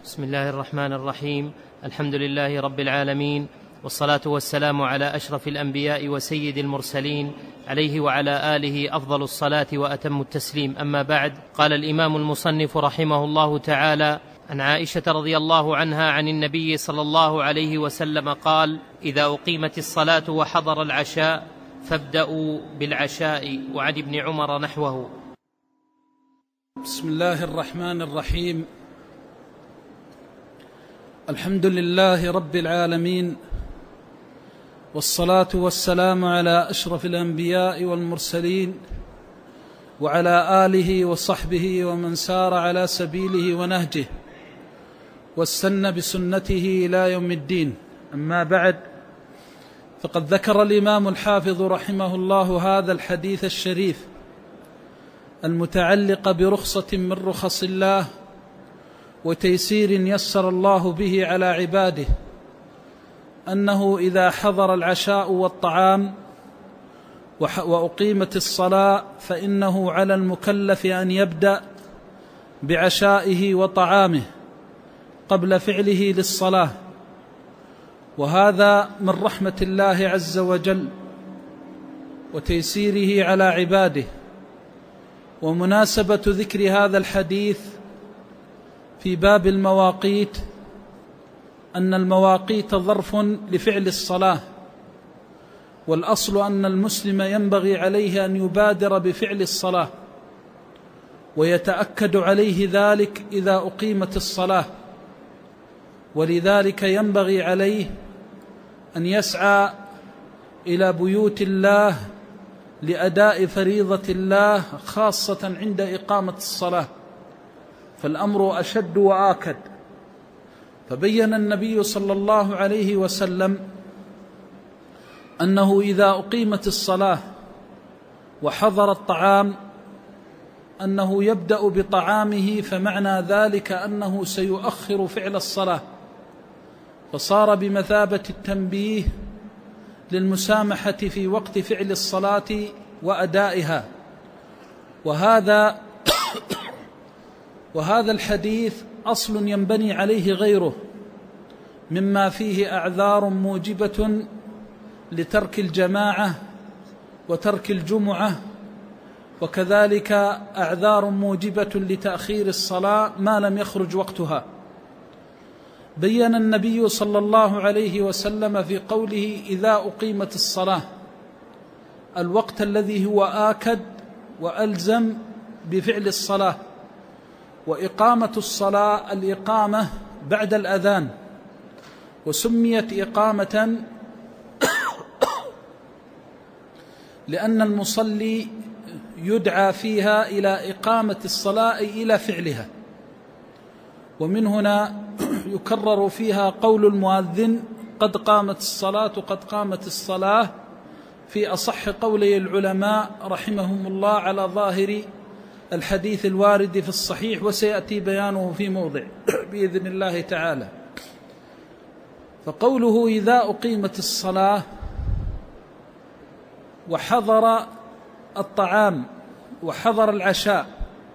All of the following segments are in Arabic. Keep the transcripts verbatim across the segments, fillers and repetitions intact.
بسم الله الرحمن الرحيم. الحمد لله رب العالمين، والصلاة والسلام على أشرف الأنبياء وسيد المرسلين، عليه وعلى آله أفضل الصلاة وأتم التسليم. أما بعد، قال الإمام المصنف رحمه الله تعالى: عن عائشة رضي الله عنها عن النبي صلى الله عليه وسلم قال: إذا أقيمت الصلاة وحضر العشاء فابدأوا بالعشاء. وعن ابن عمر نحوه. بسم الله الرحمن الرحيم. الحمد لله رب العالمين، والصلاة والسلام على أشرف الأنبياء والمرسلين، وعلى آله وصحبه ومن سار على سبيله ونهجه واستنى بسنته إلى يوم الدين. أما بعد، فقد ذكر الإمام الحافظ رحمه الله هذا الحديث الشريف المتعلق برخصة من رخص الله وتيسير يسر الله به على عباده، أنه إذا حضر العشاء والطعام وأقيمت الصلاة فإنه على المكلف أن يبدأ بعشائه وطعامه قبل فعله للصلاة، وهذا من رحمة الله عز وجل وتيسيره على عباده. ومناسبة ذكر هذا الحديث في باب المواقيت أن المواقيت ظرف لفعل الصلاة، والأصل أن المسلم ينبغي عليه أن يبادر بفعل الصلاة، ويتأكد عليه ذلك إذا أقيمت الصلاة، ولذلك ينبغي عليه أن يسعى إلى بيوت الله لأداء فريضة الله، خاصة عند إقامة الصلاة، فالأمر أشد وآكد. فبين النبي صلى الله عليه وسلم أنه إذا أقيمت الصلاة وحضر الطعام أنه يبدأ بطعامه، فمعنى ذلك أنه سيؤخر فعل الصلاة، فصار بمثابة التنبيه للمسامحة في وقت فعل الصلاة وأدائها. وهذا وهذا الحديث أصل ينبني عليه غيره مما فيه أعذار موجبة لترك الجماعة وترك الجمعة، وكذلك أعذار موجبة لتأخير الصلاة ما لم يخرج وقتها. بين النبي صلى الله عليه وسلم في قوله إذا أقيمت الصلاة الوقت الذي هو آكد وألزم بفعل الصلاة، وإقامة الصلاة الإقامة بعد الأذان، وسميت إقامة لأن المصلي يدعى فيها إلى إقامة الصلاة أي إلى فعلها، ومن هنا يكرر فيها قول المؤذن قد قامت الصلاة قد قامت الصلاة في أصح قولي العلماء رحمهم الله على ظاهر الحديث الوارد في الصحيح، وسيأتي بيانه في موضع بإذن الله تعالى. فقوله إذا أقيمت الصلاة وحضر الطعام وحضر العشاء،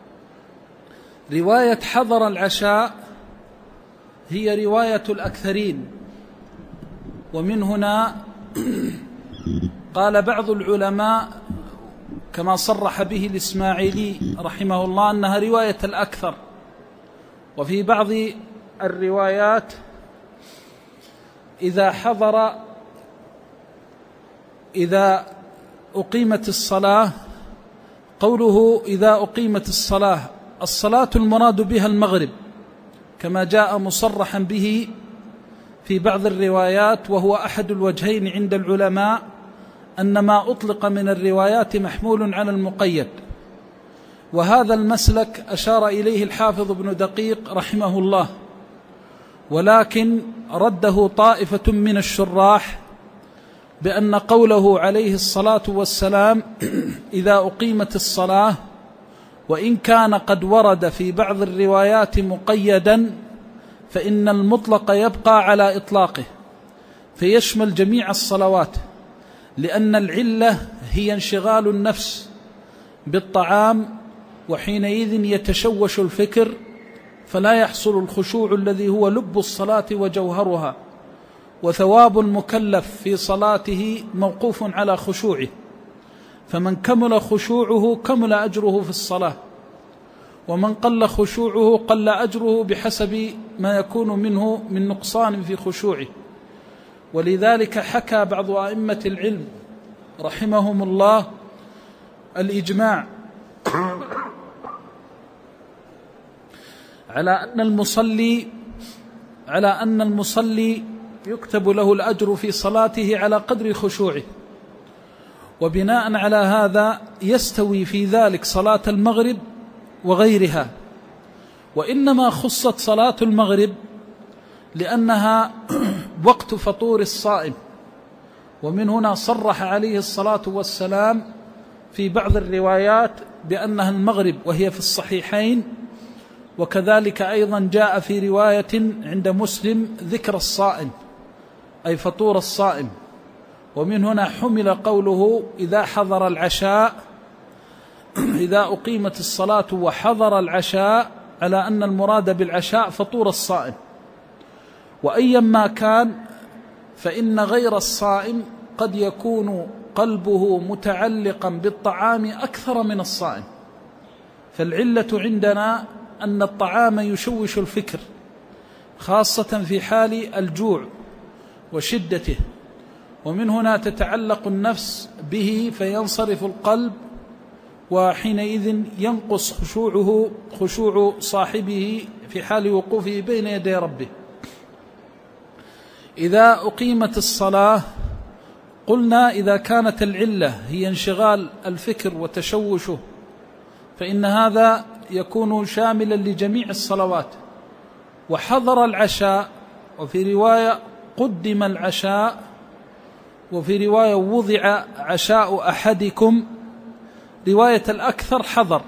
رواية حضر العشاء هي رواية الأكثرين، ومن هنا قال بعض العلماء كما صرح به الإسماعيلي رحمه الله أنها رواية الأكثر، وفي بعض الروايات إذا حضر إذا أقيمت الصلاة، قوله إذا أقيمت الصلاة الصلاة المراد بها المغرب كما جاء مصرحا به في بعض الروايات، وهو أحد الوجهين عند العلماء أن ما أطلق من الروايات محمول على المقيد، وهذا المسلك أشار إليه الحافظ ابن دقيق رحمه الله، ولكن رده طائفة من الشراح بأن قوله عليه الصلاة والسلام إذا أقيمت الصلاة وإن كان قد ورد في بعض الروايات مقيدا، فإن المطلق يبقى على إطلاقه فيشمل جميع الصلوات، لأن العلة هي انشغال النفس بالطعام، وحينئذ يتشوش الفكر فلا يحصل الخشوع الذي هو لب الصلاة وجوهرها، وثواب المكلف في صلاته موقوف على خشوعه، فمن كمل خشوعه كمل أجره في الصلاة، ومن قل خشوعه قل أجره بحسب ما يكون منه من نقصان في خشوعه. ولذلك حكى بعض أئمة العلم رحمهم الله الإجماع على أن المصلي على أن المصلي يكتب له الأجر في صلاته على قدر خشوعه، وبناء على هذا يستوي في ذلك صلاة المغرب وغيرها. وإنما خصت صلاة المغرب لأنها وقت فطور الصائم، ومن هنا صرح عليه الصلاة والسلام في بعض الروايات بأنها المغرب، وهي في الصحيحين، وكذلك أيضا جاء في رواية عند مسلم ذكر الصائم أي فطور الصائم. ومن هنا حمل قوله إذا حضر العشاء إذا أقيمت الصلاة وحضر العشاء على أن المراد بالعشاء فطور الصائم. وأيما كان فإن غير الصائم قد يكون قلبه متعلقا بالطعام أكثر من الصائم، فالعلة عندنا أن الطعام يشوش الفكر خاصة في حال الجوع وشدته، ومن هنا تتعلق النفس به فينصرف القلب، وحينئذ ينقص خشوعه خشوع صاحبه في حال وقوفه بين يدي ربه. إذا أقيمت الصلاة قلنا إذا كانت العلة هي انشغال الفكر وتشوشه فإن هذا يكون شاملا لجميع الصلوات. وحضر العشاء، وفي رواية قدم العشاء، وفي رواية وضع عشاء أحدكم، رواية الأكثر حضر،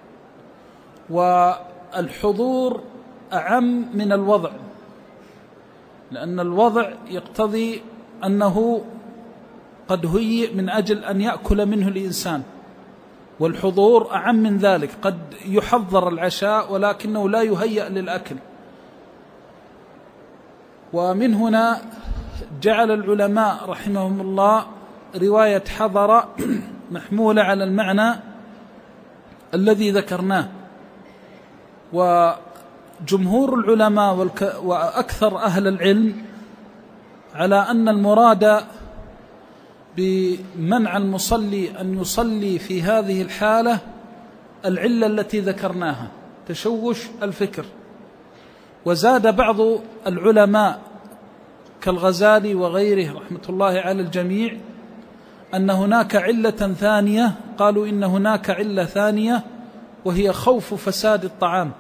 والحضور أعم من الوضع، لأن الوضع يقتضي أنه قد هيئ من أجل أن يأكل منه الإنسان، والحضور أعم من ذلك، قد يحضر العشاء ولكنه لا يهيأ للأكل. ومن هنا جعل العلماء رحمهم الله رواية حضر محمولة على المعنى الذي ذكرناه. وجمهور العلماء وأكثر أهل العلم على أن المراد بمنع المصلي أن يصلي في هذه الحالة العلة التي ذكرناها، تشوش الفكر. وزاد بعض العلماء كالغزالي وغيره رحمة الله على الجميع أن هناك علة ثانية، قالوا إن هناك علة ثانية وهي خوف فساد الطعام،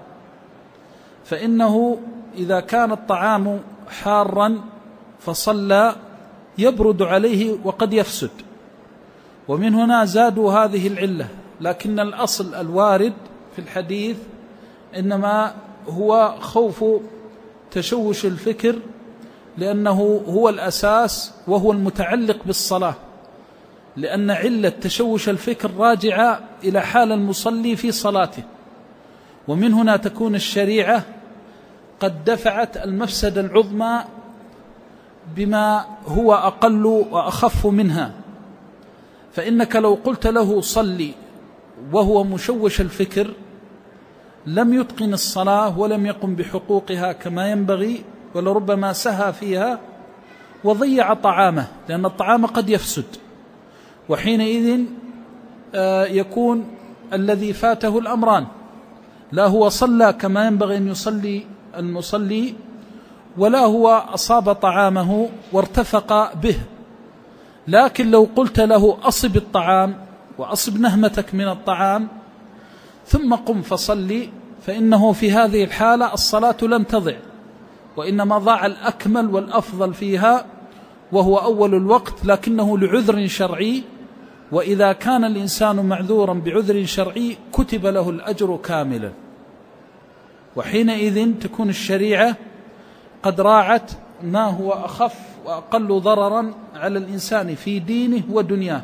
فإنه إذا كان الطعام حارا فصلى يبرد عليه وقد يفسد، ومن هنا زادوا هذه العلة. لكن الأصل الوارد في الحديث إنما هو خوف تشوش الفكر، لأنه هو الأساس وهو المتعلق بالصلاة، لأن علة تشوش الفكر راجعة إلى حال المصلي في صلاته. ومن هنا تكون الشريعة قد دفعت المفسدة العظمى بما هو أقل وأخف منها. فإنك لو قلت له صلي وهو مشوش الفكر لم يتقن الصلاة ولم يقم بحقوقها كما ينبغي، ولربما سهى فيها وضيع طعامه، لأن الطعام قد يفسد، وحينئذ يكون الذي فاته الأمران: لا هو صلى كما ينبغي أن يصلي المصلي، ولا هو أصاب طعامه وارتفق به. لكن لو قلت له أصب الطعام وأصب نهمتك من الطعام ثم قم فصلي، فإنه في هذه الحالة الصلاة لن تضع، وإنما ضاع الأكمل والأفضل فيها وهو أول الوقت، لكنه لعذر شرعي. وإذا كان الإنسان معذورا بعذر شرعي كتب له الأجر كاملا، وحينئذ تكون الشريعة قد راعت ما هو أخف وأقل ضررا على الإنسان في دينه ودنياه.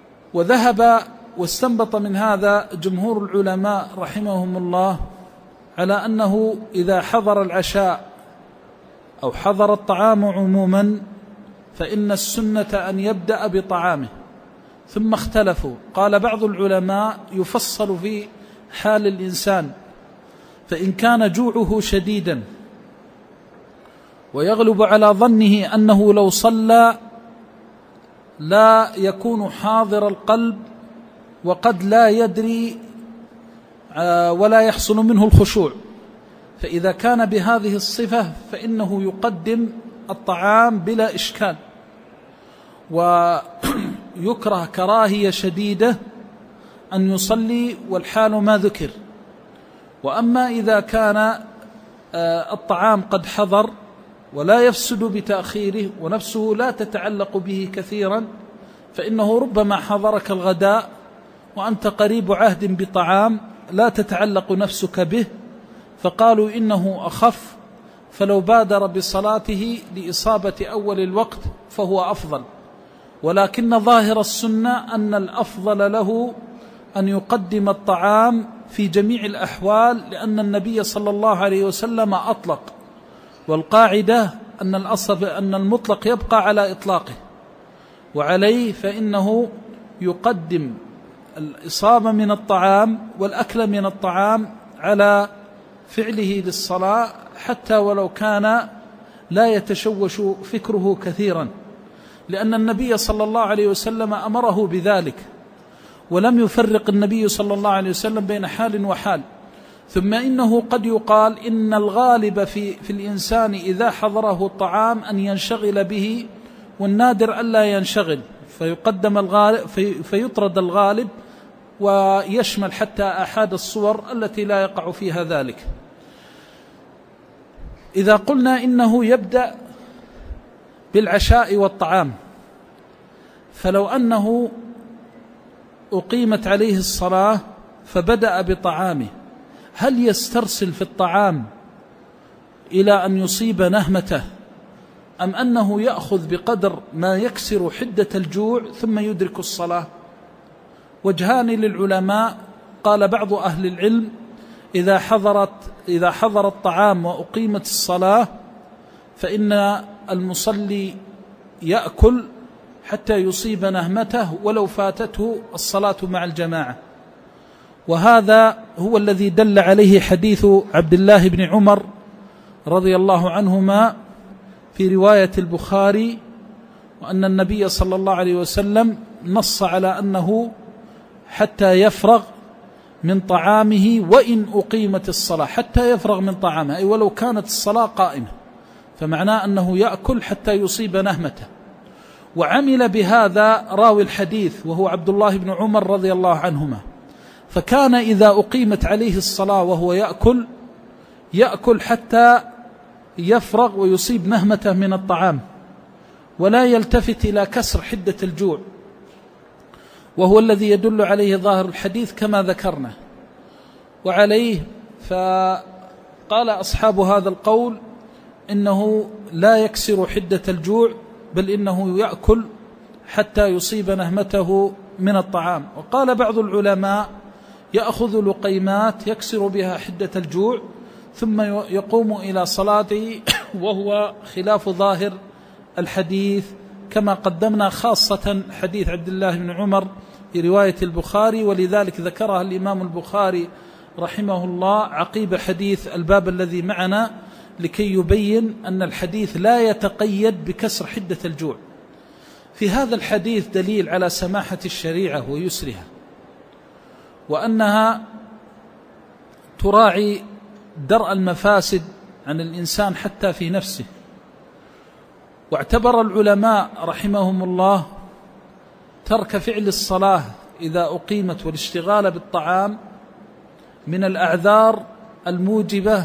وذهب واستنبط من هذا جمهور العلماء رحمهم الله على أنه إذا حضر العشاء أو حضر الطعام عموما فإن السنة أن يبدأ بطعامه، ثم اختلفوا. قال بعض العلماء يفصل في حال الإنسان، فإن كان جوعه شديدا ويغلب على ظنه أنه لو صلى لا يكون حاضر القلب وقد لا يدري ولا يحصل منه الخشوع، فإذا كان بهذه الصفة فإنه يقدم الطعام بلا إشكال، ويكره كراهية شديدة أن يصلي والحال ما ذكر. وأما إذا كان الطعام قد حضر ولا يفسد بتأخيره ونفسه لا تتعلق به كثيرا، فإنه ربما حضرك الغداء وأنت قريب عهد بطعام لا تتعلق نفسك به، فقالوا إنه أخف، فلو بادر بصلاته لإصابة أول الوقت فهو أفضل. ولكن ظاهر السنة أن الأفضل له أن يقدم الطعام في جميع الأحوال، لأن النبي صلى الله عليه وسلم أطلق، والقاعدة أن الأصل أن المطلق يبقى على إطلاقه، وعليه فإنه يقدم الإصابة من الطعام والأكل من الطعام على فعله للصلاة، حتى ولو كان لا يتشوش فكره كثيرا، لأن النبي صلى الله عليه وسلم أمره بذلك، ولم يفرق النبي صلى الله عليه وسلم بين حال وحال. ثم إنه قد يقال إن الغالب في, في الإنسان إذا حضره الطعام أن ينشغل به، والنادر ألا ينشغل، فيقدم الغالب في فيطرد الغالب، ويشمل حتى أحد الصور التي لا يقع فيها ذلك. إذا قلنا إنه يبدأ بالعشاء والطعام، فلو أنه أقيمت عليه الصلاة فبدأ بطعامه، هل يسترسل في الطعام إلى أن يصيب نهمته، أم أنه يأخذ بقدر ما يكسر حدة الجوع ثم يدرك الصلاة؟ وجهان للعلماء. قال بعض أهل العلم إذا حضرت إذا حضر الطعام وأقيمت الصلاة فإن المصلي يأكل حتى يصيب نهمته ولو فاتته الصلاة مع الجماعة، وهذا هو الذي دل عليه حديث عبد الله بن عمر رضي الله عنهما في رواية البخاري، وأن النبي صلى الله عليه وسلم نص على أنه حتى يفرغ من طعامه وإن أقيمت الصلاة، حتى يفرغ من طعامه، أي ولو كانت الصلاة قائمة، فمعناه أنه يأكل حتى يصيب نهمته. وعمل بهذا راوي الحديث وهو عبد الله بن عمر رضي الله عنهما، فكان إذا أقيمت عليه الصلاة وهو يأكل يأكل حتى يفرغ ويصيب نهمته من الطعام، ولا يلتفت إلى كسر حدة الجوع، وهو الذي يدل عليه ظاهر الحديث كما ذكرنا. وعليه فقال أصحاب هذا القول إنه لا يكسر حدة الجوع، بل إنه يأكل حتى يصيب نهمته من الطعام. وقال بعض العلماء يأخذ لقيمات يكسر بها حدة الجوع ثم يقوم إلى صلاته، وهو خلاف ظاهر الحديث كما قدمنا، خاصة حديث عبد الله بن عمر في رواية البخاري، ولذلك ذكرها الإمام البخاري رحمه الله عقيب حديث الباب الذي معنا، لكي يبين أن الحديث لا يتقيد بكسر حدة الجوع. في هذا الحديث دليل على سماحة الشريعة ويسرها، وأنها تراعي درء المفاسد عن الإنسان حتى في نفسه. واعتبر العلماء رحمهم الله ترك فعل الصلاة إذا أقيمت والاشتغال بالطعام من الأعذار الموجبة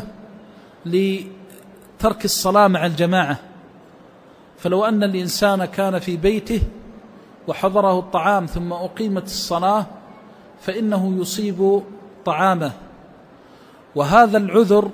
لترك الصلاة مع الجماعة. فلو أن الإنسان كان في بيته وحضره الطعام ثم أقيمت الصلاة فإنه يصيب طعامه، وهذا العذر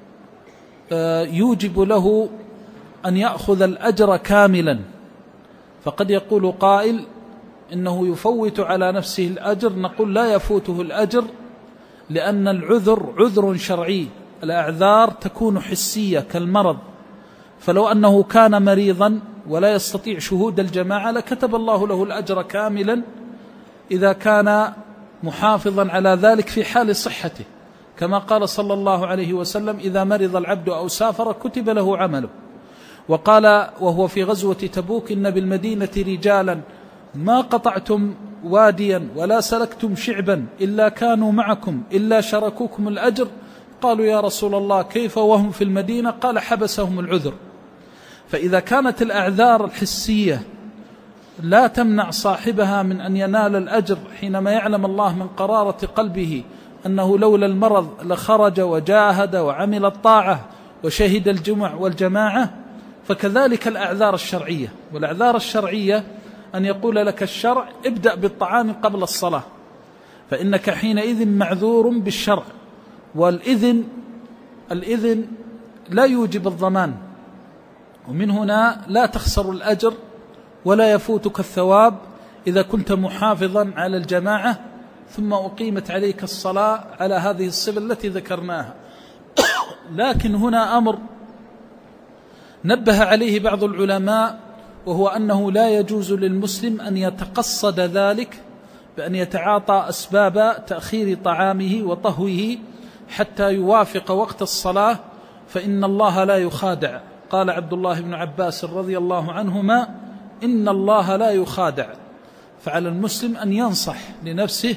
يوجب له أن يأخذ الأجر كاملا. فقد يقول قائل إنه يفوت على نفسه الأجر، نقول لا يفوته الأجر، لأن العذر عذر شرعي الأعذار تكون حسية كالمرض، فلو أنه كان مريضا ولا يستطيع شهود الجماعة لكتب الله له الأجر كاملا إذا كان محافظا على ذلك في حال صحته، كما قال صلى الله عليه وسلم: إذا مرض العبد أو سافر كتب له عمله. وقال وهو في غزوة تبوك: إن بالمدينة رجالا ما قطعتم واديا ولا سلكتم شعبا إلا كانوا معكم إلا شركوكم الأجر. قالوا: يا رسول الله كيف وهم في المدينة؟ قال: حبسهم العذر. فإذا كانت الأعذار الحسية لا تمنع صاحبها من أن ينال الأجر حينما يعلم الله من قرارة قلبه أنه لولا المرض لخرج وجاهد وعمل الطاعة وشهد الجمع والجماعة، فكذلك الأعذار الشرعية. والأعذار الشرعية أن يقول لك الشرع: ابدأ بالطعام قبل الصلاة، فإنك حينئذ معذور بالشرع. والإذن الإذن لا يوجب الضمان، ومن هنا لا تخسر الأجر ولا يفوتك الثواب إذا كنت محافظا على الجماعة ثم أقيمت عليك الصلاة على هذه الصفة التي ذكرناها. لكن هنا أمر نبه عليه بعض العلماء، وهو أنه لا يجوز للمسلم أن يتقصد ذلك بأن يتعاطى أسباب تأخير طعامه وطهوه حتى يوافق وقت الصلاة، فإن الله لا يخادع. قال عبد الله بن عباس رضي الله عنهما: إن الله لا يخادع. فعلى المسلم أن ينصح لنفسه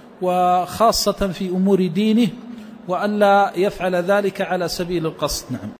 وخاصة في أمور دينه، وأن لا يفعل ذلك على سبيل القصد. نعم.